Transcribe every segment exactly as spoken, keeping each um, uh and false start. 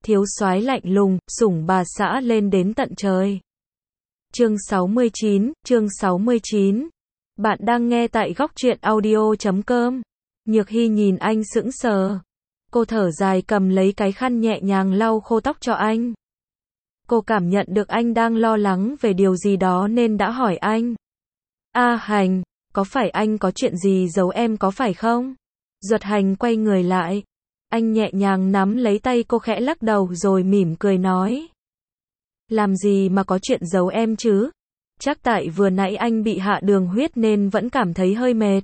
thiếu soái lạnh lùng, sủng bà xã lên đến tận trời. Chương sáu mươi chín, chương sáu mươi chín. Bạn đang nghe tại góc truyện audio chấm com. Nhược Hy nhìn anh sững sờ. Cô thở dài cầm lấy cái khăn nhẹ nhàng lau khô tóc cho anh. Cô cảm nhận được anh đang lo lắng về điều gì đó nên đã hỏi anh. A Hành, có phải anh có chuyện gì giấu em có phải không? Duật Hành quay người lại. Anh nhẹ nhàng nắm lấy tay cô khẽ lắc đầu rồi mỉm cười nói. Làm gì mà có chuyện giấu em chứ? Chắc tại vừa nãy anh bị hạ đường huyết nên vẫn cảm thấy hơi mệt.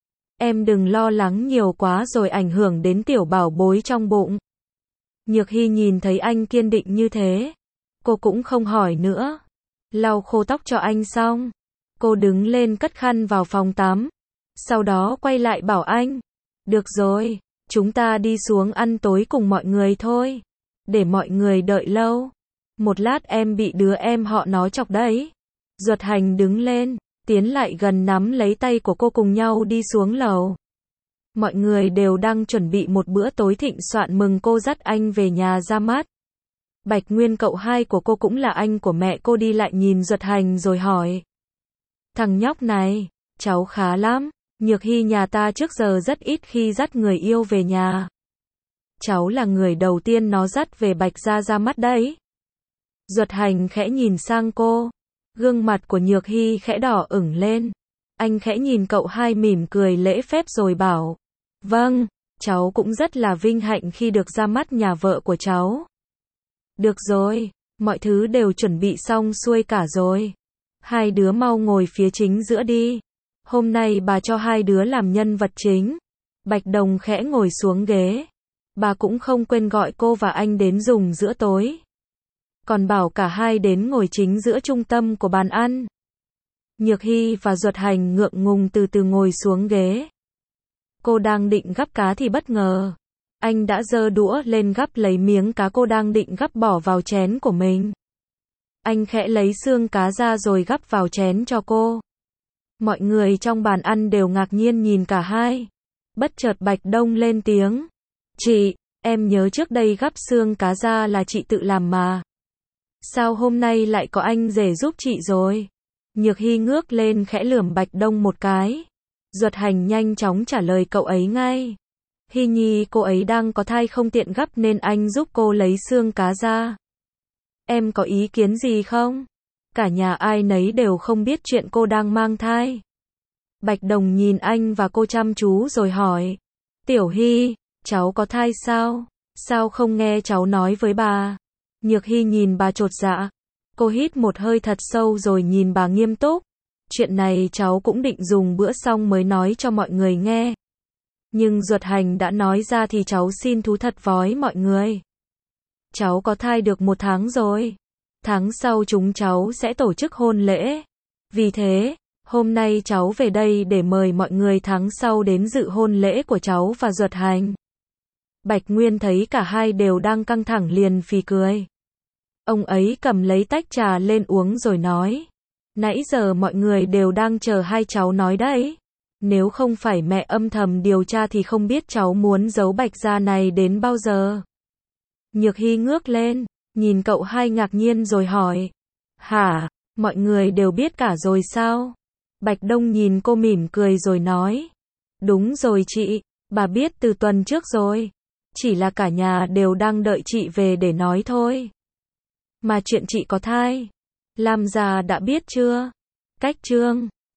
Em đừng lo lắng nhiều quá rồi ảnh hưởng đến tiểu bảo bối trong bụng. Nhược Hy nhìn thấy anh kiên định như thế. Cô cũng không hỏi nữa. Lau khô tóc cho anh xong. Cô đứng lên cất khăn vào phòng tắm. Sau đó quay lại bảo anh. Được rồi, chúng ta đi xuống ăn tối cùng mọi người thôi. Để mọi người đợi lâu. Một lát em bị đứa em họ nó chọc đấy. Duật Hành đứng lên, tiến lại gần nắm lấy tay của cô cùng nhau đi xuống lầu. Mọi người đều đang chuẩn bị một bữa tối thịnh soạn mừng cô dắt anh về nhà ra mắt. Bạch Nguyên cậu hai của cô cũng là anh của mẹ cô đi lại nhìn Duật Hành rồi hỏi. Thằng nhóc này, cháu khá lắm, Nhược Hy nhà ta trước giờ rất ít khi dắt người yêu về nhà. Cháu là người đầu tiên nó dắt về Bạch gia ra mắt đấy. Duật Hành khẽ nhìn sang cô. Gương mặt của Nhược Hy khẽ đỏ ửng lên. Anh khẽ nhìn cậu hai mỉm cười lễ phép rồi bảo. Vâng, cháu cũng rất là vinh hạnh khi được ra mắt nhà vợ của cháu. Được rồi, mọi thứ đều chuẩn bị xong xuôi cả rồi. Hai đứa mau ngồi phía chính giữa đi. Hôm nay bà cho hai đứa làm nhân vật chính. Bạch Đồng khẽ ngồi xuống ghế. Bà cũng không quên gọi cô và anh đến dùng bữa tối. Còn bảo cả hai đến ngồi chính giữa trung tâm của bàn ăn. Nhược Hy và Duật Hành ngượng ngùng từ từ ngồi xuống ghế. Cô đang định gắp cá thì bất ngờ. Anh đã giơ đũa lên gắp lấy miếng cá cô đang định gắp bỏ vào chén của mình. Anh khẽ lấy xương cá ra rồi gắp vào chén cho cô. Mọi người trong bàn ăn đều ngạc nhiên nhìn cả hai. Bất chợt Bạch Đông lên tiếng. Chị, em nhớ trước đây gắp xương cá ra là chị tự làm mà. Sao hôm nay lại có anh rể giúp chị rồi? Nhược Hy ngước lên khẽ lườm Bạch Đông một cái. Duật Hành nhanh chóng trả lời cậu ấy ngay. Hy Nhi cô ấy đang có thai không tiện gắp nên anh giúp cô lấy xương cá ra. Em có ý kiến gì không? Cả nhà ai nấy đều không biết chuyện cô đang mang thai. Bạch Đồng nhìn anh và cô chăm chú rồi hỏi. Tiểu Hy, cháu có thai sao? Sao không nghe cháu nói với bà? Nhược Hy nhìn bà chột dạ. Cô hít một hơi thật sâu rồi nhìn bà nghiêm túc. Chuyện này cháu cũng định dùng bữa xong mới nói cho mọi người nghe. Nhưng Duật Hành đã nói ra thì cháu xin thú thật với mọi người. Cháu có thai được một tháng rồi. Tháng sau chúng cháu sẽ tổ chức hôn lễ. Vì thế, hôm nay cháu về đây để mời mọi người tháng sau đến dự hôn lễ của cháu và Duật Hành. Bạch Nguyên thấy cả hai đều đang căng thẳng liền phì cười. Ông ấy cầm lấy tách trà lên uống rồi nói. Nãy giờ mọi người đều đang chờ hai cháu nói đấy. Nếu không phải mẹ âm thầm điều tra thì không biết cháu muốn giấu Bạch gia này đến bao giờ. Nhược Hy ngước lên, nhìn cậu hai ngạc nhiên rồi hỏi. Hả, mọi người đều biết cả rồi sao? Bạch Đông nhìn cô mỉm cười rồi nói. Đúng rồi chị, bà biết từ tuần trước rồi. Chỉ là cả nhà đều đang đợi chị về để nói thôi. Mà chuyện chị có thai, Lam gia đã biết chưa? Cách chương